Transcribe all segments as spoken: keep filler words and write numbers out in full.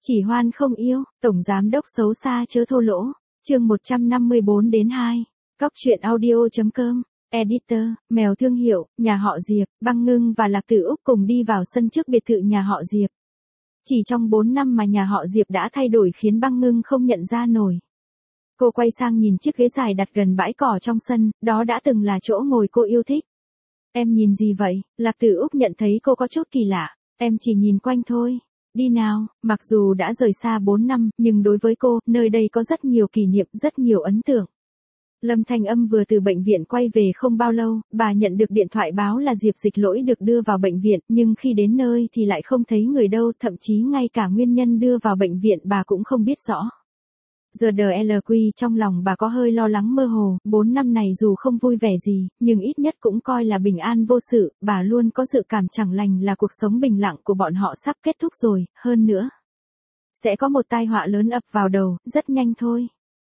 Chỉ hoan không yêu, tổng giám đốc xấu xa chớ thô lỗ. Chương một trăm năm mươi bốn đến hai. Cóc truyện audio.com. Editor, mèo thương hiệu, nhà họ Diệp, Băng Ngưng và Lạc Tử Úc cùng đi vào sân trước biệt thự nhà họ Diệp. Chỉ trong bốn năm mà nhà họ Diệp đã thay đổi khiến Băng Ngưng không nhận ra nổi. Cô quay sang nhìn chiếc ghế dài đặt gần bãi cỏ trong sân, đó đã từng là chỗ ngồi cô yêu thích. Em nhìn gì vậy? Lạc Tử Úc nhận thấy cô có chút kỳ lạ. Em chỉ nhìn quanh thôi. Đi nào, mặc dù đã rời xa bốn năm, nhưng đối với cô, nơi đây có rất nhiều kỷ niệm, rất nhiều ấn tượng. Lâm Thanh Âm vừa từ bệnh viện quay về không bao lâu, bà nhận được điện thoại báo là Diệp Dịch Lỗi được đưa vào bệnh viện, nhưng khi đến nơi thì lại không thấy người đâu, thậm chí ngay cả nguyên nhân đưa vào bệnh viện bà cũng không biết rõ. Giờ đờ lờ quy trong lòng bà có hơi lo lắng mơ hồ, bốn năm này dù không vui vẻ gì, nhưng ít nhất cũng coi là bình an vô sự, bà luôn có dự cảm chẳng lành là cuộc sống bình lặng của bọn họ sắp kết thúc rồi, hơn nữa. Sẽ có một tai họa lớn ập vào đầu, rất nhanh thôi.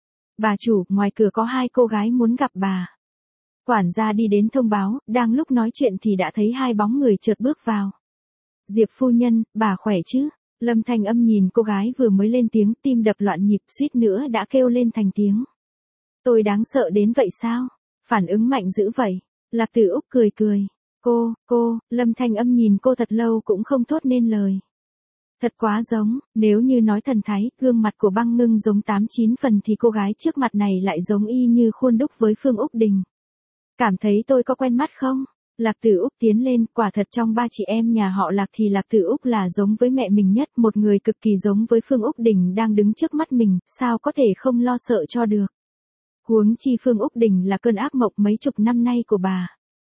Bà chủ, ngoài cửa có hai cô gái muốn gặp bà. Quản gia đi đến thông báo, đang lúc nói chuyện thì đã thấy hai bóng người chợt bước vào. Diệp phu nhân, bà khỏe chứ? Lâm Thanh Âm nhìn cô gái vừa mới lên tiếng, tim đập loạn nhịp, suýt nữa đã kêu lên thành tiếng. Tôi đáng sợ đến vậy sao? Phản ứng mạnh dữ vậy. Lạc Tử Úc cười cười. Cô, cô, Lâm Thanh Âm nhìn cô thật lâu cũng không thốt nên lời. Thật quá giống, nếu như nói thần thái, gương mặt của Băng Ngưng giống tám chín phần thì cô gái trước mặt này lại giống y như khuôn đúc với Phương Úc Đình. Cảm thấy tôi có quen mắt không? Lạc Tử Úc tiến lên, quả thật trong ba chị em nhà họ Lạc thì Lạc Tử Úc là giống với mẹ mình nhất, một người cực kỳ giống với Phương Úc Đình đang đứng trước mắt mình, sao có thể không lo sợ cho được. Huống chi Phương Úc Đình là cơn ác mộng mấy chục năm nay của bà.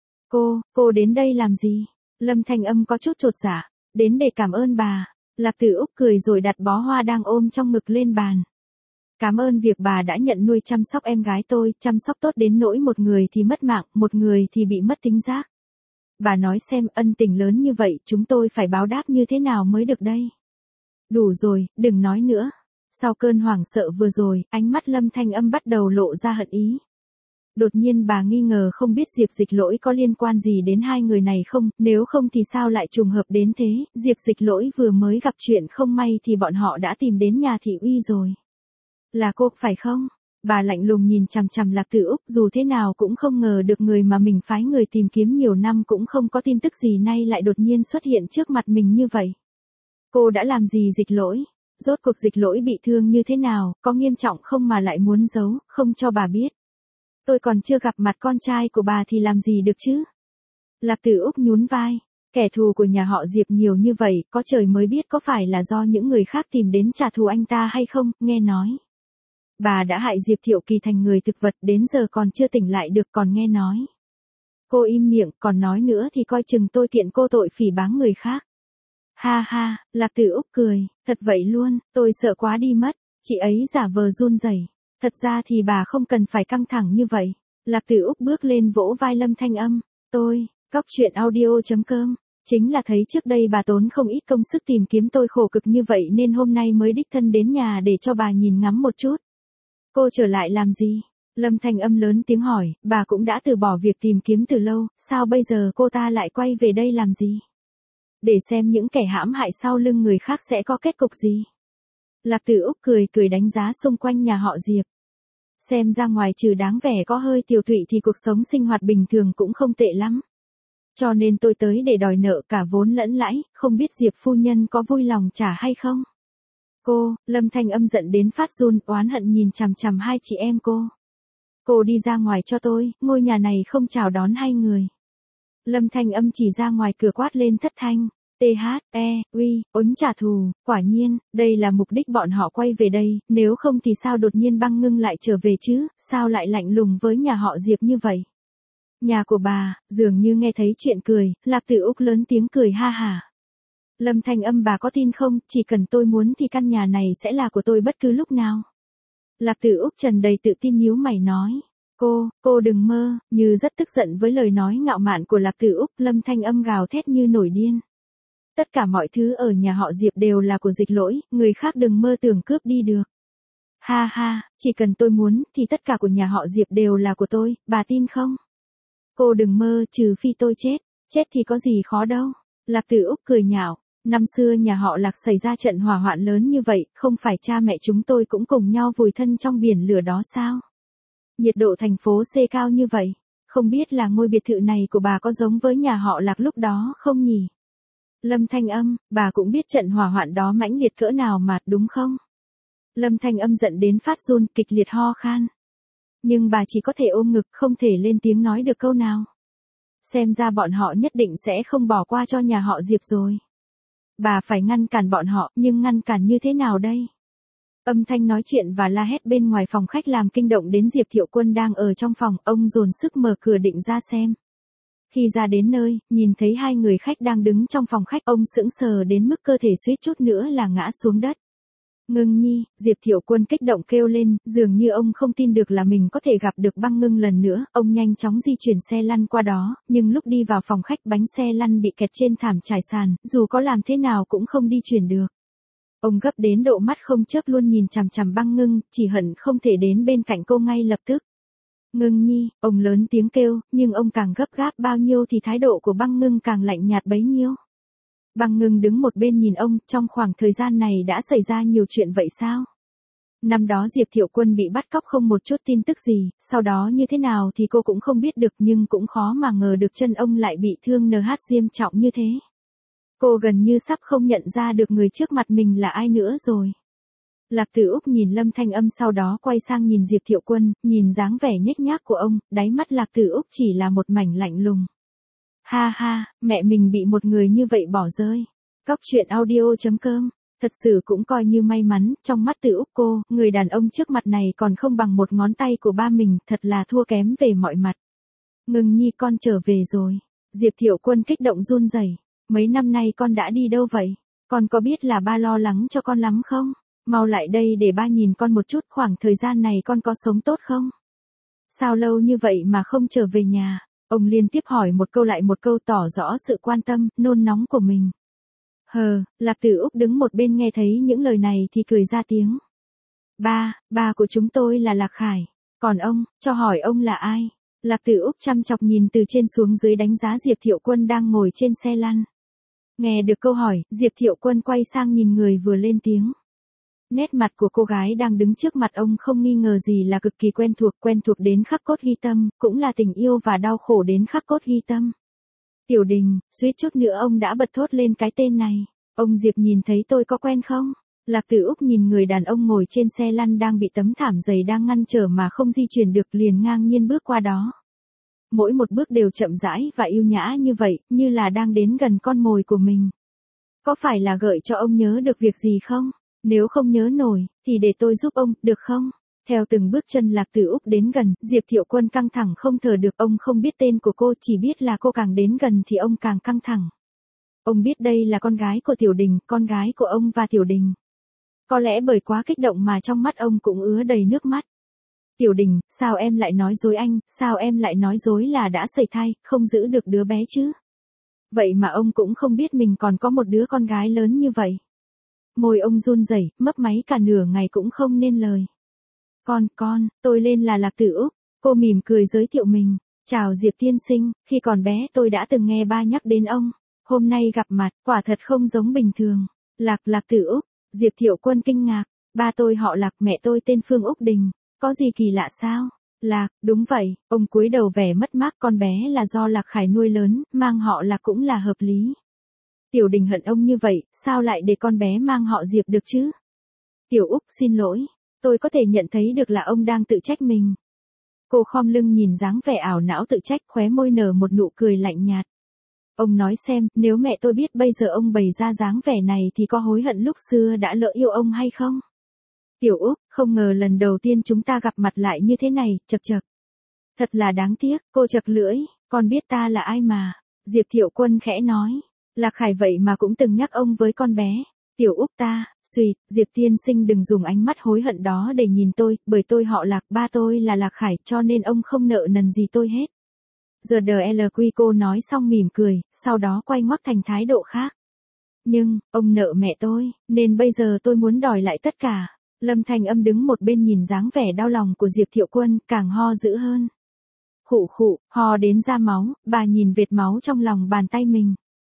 Cô, cô đến đây làm gì? Lâm Thanh Âm có chút chột dạ, đến để cảm ơn bà. Lạc Tử Úc cười rồi đặt bó hoa đang ôm trong ngực lên bàn. Cảm ơn việc bà đã nhận nuôi chăm sóc em gái tôi, chăm sóc tốt đến nỗi một người thì mất mạng, một người thì bị mất tính giác. Bà nói xem ân tình lớn như vậy chúng tôi phải báo đáp như thế nào mới được đây. Đủ rồi, đừng nói nữa. Sau cơn hoảng sợ vừa rồi, ánh mắt Lâm Thanh Âm bắt đầu lộ ra hận ý. Đột nhiên bà nghi ngờ không biết Diệp Dịch Lỗi có liên quan gì đến hai người này không, nếu không thì sao lại trùng hợp đến thế, Diệp Dịch Lỗi vừa mới gặp chuyện không may thì bọn họ đã tìm đến nhà thị uy rồi. Là cô, phải không? Bà lạnh lùng nhìn chằm chằm Lạc Tử Úc, dù thế nào cũng không ngờ được người mà mình phái người tìm kiếm nhiều năm cũng không có tin tức gì nay lại đột nhiên xuất hiện trước mặt mình như vậy. Cô đã làm gì Dịch Lỗi? Rốt cuộc Dịch Lỗi bị thương như thế nào, có nghiêm trọng không mà lại muốn giấu, không cho bà biết. Tôi còn chưa gặp mặt con trai của bà thì làm gì được chứ? Lạc Tử Úc nhún vai. Kẻ thù của nhà họ Diệp nhiều như vậy, có trời mới biết có phải là do những người khác tìm đến trả thù anh ta hay không, nghe nói. Bà đã hại Diệp Thiệu Kỳ thành người thực vật đến giờ còn chưa tỉnh lại được còn nghe nói. Cô im miệng, còn nói nữa thì coi chừng tôi kiện cô tội phỉ báng người khác. Ha ha, Lạc Tử Úc cười, thật vậy luôn, tôi sợ quá đi mất, chị ấy giả vờ run rẩy. Thật ra thì bà không cần phải căng thẳng như vậy. Lạc Tử Úc bước lên vỗ vai Lâm Thanh Âm. Tôi, cóc truyện audio.com. Chính là thấy trước đây bà tốn không ít công sức tìm kiếm tôi khổ cực như vậy nên hôm nay mới đích thân đến nhà để cho bà nhìn ngắm một chút. Cô trở lại làm gì? Lâm Thanh Âm lớn tiếng hỏi, bà cũng đã từ bỏ việc tìm kiếm từ lâu, sao bây giờ cô ta lại quay về đây làm gì? Để xem những kẻ hãm hại sau lưng người khác sẽ có kết cục gì? Lạc Tử Úc cười cười đánh giá xung quanh nhà họ Diệp. Xem ra ngoài trừ đáng vẻ có hơi tiều tụy thì cuộc sống sinh hoạt bình thường cũng không tệ lắm. Cho nên tôi tới để đòi nợ cả vốn lẫn lãi, không biết Diệp phu nhân có vui lòng trả hay không? Cô, Lâm Thanh Âm giận đến phát run, oán hận nhìn chằm chằm hai chị em cô. Cô đi ra ngoài cho tôi, ngôi nhà này không chào đón hai người. Lâm Thanh Âm chỉ ra ngoài cửa quát lên thất thanh. T H E, uy, ốn trả thù, quả nhiên, đây là mục đích bọn họ quay về đây, nếu không thì sao đột nhiên Băng Ngưng lại trở về chứ, sao lại lạnh lùng với nhà họ Diệp như vậy? Nhà của bà, dường như nghe thấy chuyện cười, Lạc Tử Úc lớn tiếng cười ha hả. Lâm Thanh Âm bà có tin không, chỉ cần tôi muốn thì căn nhà này sẽ là của tôi bất cứ lúc nào. Lạc Tử Úc tràn đầy tự tin nhíu mày nói. Cô, cô đừng mơ, như rất tức giận với lời nói ngạo mạn của Lạc Tử Úc, Lâm Thanh Âm gào thét như nổi điên. Tất cả mọi thứ ở nhà họ Diệp đều là của Dịch Lỗi, người khác đừng mơ tưởng cướp đi được. Ha ha, chỉ cần tôi muốn thì tất cả của nhà họ Diệp đều là của tôi, bà tin không? Cô đừng mơ, trừ phi tôi chết, chết thì có gì khó đâu. Lạc Tử Úc cười nhạo, Năm xưa nhà họ Lạc xảy ra trận hỏa hoạn lớn như vậy, không phải cha mẹ chúng tôi cũng cùng nhau vùi thân trong biển lửa đó sao? Nhiệt độ thành phố C cao như vậy, không biết là ngôi biệt thự này của bà có giống với nhà họ Lạc lúc đó không nhỉ? Lâm Thanh Âm, bà cũng biết trận hỏa hoạn đó mãnh liệt cỡ nào mà, đúng không? Lâm Thanh Âm giận đến phát run, kịch liệt ho khan. Nhưng bà chỉ có thể ôm ngực, không thể lên tiếng nói được câu nào. Xem ra bọn họ nhất định sẽ không bỏ qua cho nhà họ Diệp rồi. Bà phải ngăn cản bọn họ, nhưng ngăn cản như thế nào đây? Âm thanh nói chuyện và la hét bên ngoài phòng khách làm kinh động đến Diệp Thiệu Quân đang ở trong phòng, ông dồn sức mở cửa định ra xem. Khi ra đến nơi, nhìn thấy hai người khách đang đứng trong phòng khách, ông sững sờ đến mức cơ thể suýt chút nữa là ngã xuống đất. Ngưng Nhi, Diệp Thiệu Quân kích động kêu lên, dường như ông không tin được là mình có thể gặp được Băng Ngưng lần nữa, ông nhanh chóng di chuyển xe lăn qua đó, nhưng lúc đi vào phòng khách bánh xe lăn bị kẹt trên thảm trải sàn, dù có làm thế nào cũng không đi chuyển được. Ông gấp đến độ mắt không chớp luôn nhìn chằm chằm Băng Ngưng, chỉ hận không thể đến bên cạnh cô ngay lập tức. Ngưng Nhi, ông lớn tiếng kêu, nhưng ông càng gấp gáp bao nhiêu thì thái độ của Băng Ngưng càng lạnh nhạt bấy nhiêu. Băng Ngưng đứng một bên nhìn ông, trong khoảng thời gian này đã xảy ra nhiều chuyện vậy sao? Năm đó Diệp Thiệu Quân bị bắt cóc không một chút tin tức gì, sau đó như thế nào thì cô cũng không biết được, nhưng cũng khó mà ngờ được chân ông lại bị thương en hát nghiêm trọng như thế. Cô gần như sắp không nhận ra được người trước mặt mình là ai nữa rồi. Lạc Tử Úc nhìn Lâm Thanh Âm sau đó quay sang nhìn Diệp Thiệu Quân, nhìn dáng vẻ nhếch nhác của ông, đáy mắt Lạc Tử Úc chỉ là một mảnh lạnh lùng. Ha ha, mẹ mình bị một người như vậy bỏ rơi. Cóc truyện audio chấm com. Thật sự cũng coi như may mắn, trong mắt Tử Úc cô, người đàn ông trước mặt này còn không bằng một ngón tay của ba mình, thật là thua kém về mọi mặt. Ngưng Nhi, con trở về rồi. Diệp Thiệu Quân kích động run rẩy. Mấy năm nay con đã đi đâu vậy? Con có biết là ba lo lắng cho con lắm không? Mau lại đây để ba nhìn con một chút, khoảng thời gian này con có sống tốt không? Sao lâu như vậy mà không trở về nhà? Ông liên tiếp hỏi một câu lại một câu tỏ rõ sự quan tâm, nôn nóng của mình. Hờ, Lạc Tử Úc đứng một bên nghe thấy những lời này thì cười ra tiếng. Ba, ba của chúng tôi là Lạc Khải. Còn ông, cho hỏi ông là ai? Lạc Tử Úc chăm chọc nhìn từ trên xuống dưới đánh giá Diệp Thiệu Quân đang ngồi trên xe lăn. Nghe được câu hỏi, Diệp Thiệu Quân quay sang nhìn người vừa lên tiếng. Nét mặt của cô gái đang đứng trước mặt ông không nghi ngờ gì là cực kỳ quen thuộc, quen thuộc đến khắc cốt ghi tâm, cũng là tình yêu và đau khổ đến khắc cốt ghi tâm. Tiểu Đình, suýt chút nữa ông đã bật thốt lên cái tên này. Ông Diệp nhìn thấy tôi có quen không? Lạc Tử Úc nhìn người đàn ông ngồi trên xe lăn đang bị tấm thảm dày đang ngăn trở mà không di chuyển được, liền ngang nhiên bước qua đó. Mỗi một bước đều chậm rãi và yêu nhã như vậy, như là đang đến gần con mồi của mình. Có phải là gợi cho ông nhớ được việc gì không? Nếu không nhớ nổi, thì để tôi giúp ông, được không? Theo từng bước chân Lạc Tử Úc đến gần, Diệp Thiệu Quân căng thẳng không thở được, ông không biết tên của cô, chỉ biết là cô càng đến gần thì ông càng căng thẳng. Ông biết đây là con gái của Tiểu Đình, con gái của ông và Tiểu Đình. Có lẽ bởi quá kích động mà trong mắt ông cũng ứa đầy nước mắt. Tiểu Đình, sao em lại nói dối anh, sao em lại nói dối là đã sẩy thai, không giữ được đứa bé chứ? Vậy mà ông cũng không biết mình còn có một đứa con gái lớn như vậy. Môi ông run rẩy, mấp máy cả nửa ngày cũng không nên lời. Con, con, tôi lên là Lạc Tử Úc. Cô mỉm cười giới thiệu mình. Chào Diệp tiên sinh, khi còn bé tôi đã từng nghe ba nhắc đến ông. Hôm nay gặp mặt, quả thật không giống bình thường. Lạc, Lạc Tử Úc. Diệp Thiệu Quân kinh ngạc. Ba tôi họ Lạc, mẹ tôi tên Phương Úc Đình. Có gì kỳ lạ sao? Lạc, đúng vậy, ông cúi đầu vẻ mất mát, con bé là do Lạc Khải nuôi lớn, mang họ Lạc cũng là hợp lý. Tiểu Đình hận ông như vậy, sao lại để con bé mang họ Diệp được chứ? Tiểu Úc, xin lỗi, tôi có thể nhận thấy được là ông đang tự trách mình. Cô khom lưng nhìn dáng vẻ ảo não tự trách, khóe môi nở một nụ cười lạnh nhạt. Ông nói xem, nếu mẹ tôi biết bây giờ ông bày ra dáng vẻ này thì có hối hận lúc xưa đã lỡ yêu ông hay không? Tiểu Úc, không ngờ lần đầu tiên chúng ta gặp mặt lại như thế này, chật chật. Thật là đáng tiếc, cô chật lưỡi, con biết ta là ai mà. Diệp Thiệu Quân khẽ nói. Lạc Khải vậy mà cũng từng nhắc ông với con bé. Tiểu Úc ta, suy, Diệp tiên sinh đừng dùng ánh mắt hối hận đó để nhìn tôi, bởi tôi họ Lạc, ba tôi là Lạc Khải, cho nên ông không nợ nần gì tôi hết. Giờ đờ lờ quy cô nói xong mỉm cười, sau đó quay ngoắt thành thái độ khác. Nhưng, ông nợ mẹ tôi, nên bây giờ tôi muốn đòi lại tất cả. Lâm Thanh Âm đứng một bên nhìn dáng vẻ đau lòng của Diệp Thiệu Quân, càng ho dữ hơn. Khụ khụ, ho đến ra máu, bà nhìn vệt máu trong lòng bàn tay mình.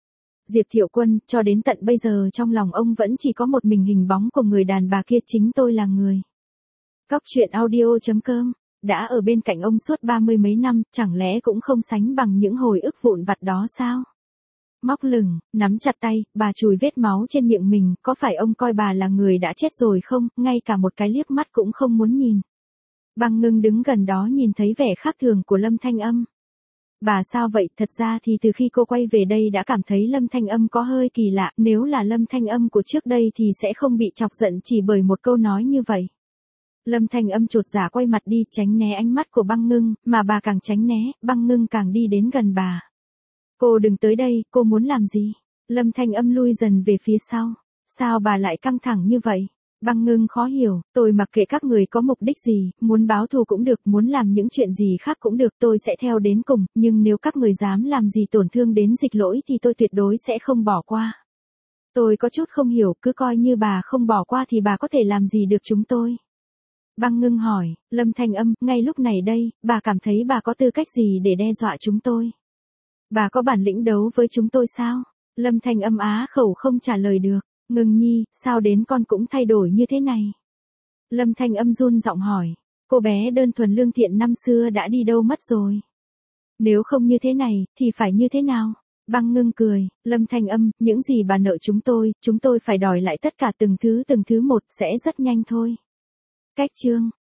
Diệp Thiệu Quân, cho đến tận bây giờ trong lòng ông vẫn chỉ có một mình hình bóng của người đàn bà kia, chính tôi là người. Cóc truyện audio.com, đã ở bên cạnh ông suốt ba mươi mấy năm, chẳng lẽ cũng không sánh bằng những hồi ức vụn vặt đó sao? Móc lửng, nắm chặt tay, bà chùi vết máu trên miệng mình, có phải ông coi bà là người đã chết rồi không, ngay cả một cái liếc mắt cũng không muốn nhìn. Băng Ngưng đứng gần đó nhìn thấy vẻ khác thường của Lâm Thanh Âm. Bà sao vậy, thật ra thì từ khi cô quay về đây đã cảm thấy Lâm Thanh Âm có hơi kỳ lạ, nếu là Lâm Thanh Âm của trước đây thì sẽ không bị chọc giận chỉ bởi một câu nói như vậy. Lâm Thanh Âm chột dạ quay mặt đi tránh né ánh mắt của Băng Ngưng, mà bà càng tránh né, Băng Ngưng càng đi đến gần bà. Cô đừng tới đây, cô muốn làm gì? Lâm Thanh Âm lui dần về phía sau. Sao bà lại căng thẳng như vậy? Băng Ngưng khó hiểu, tôi mặc kệ các người có mục đích gì, muốn báo thù cũng được, muốn làm những chuyện gì khác cũng được, tôi sẽ theo đến cùng, nhưng nếu các người dám làm gì tổn thương đến Dịch Lỗi thì tôi tuyệt đối sẽ không bỏ qua. Tôi có chút không hiểu, cứ coi như bà không bỏ qua thì bà có thể làm gì được chúng tôi? Băng Ngưng hỏi, Lâm Thanh Âm, ngay lúc này đây, bà cảm thấy bà có tư cách gì để đe dọa chúng tôi? Bà có bản lĩnh đấu với chúng tôi sao? Lâm Thanh Âm á khẩu không trả lời được. Ngưng nhi, sao đến con cũng thay đổi như thế này? Lâm Thanh Âm run giọng hỏi. Cô bé đơn thuần lương thiện năm xưa đã đi đâu mất rồi? Nếu không như thế này, thì phải như thế nào? Băng Ngưng cười, Lâm Thanh Âm, những gì bà nợ chúng tôi, chúng tôi phải đòi lại tất cả từng thứ từng thứ một, sẽ rất nhanh thôi. Cách chương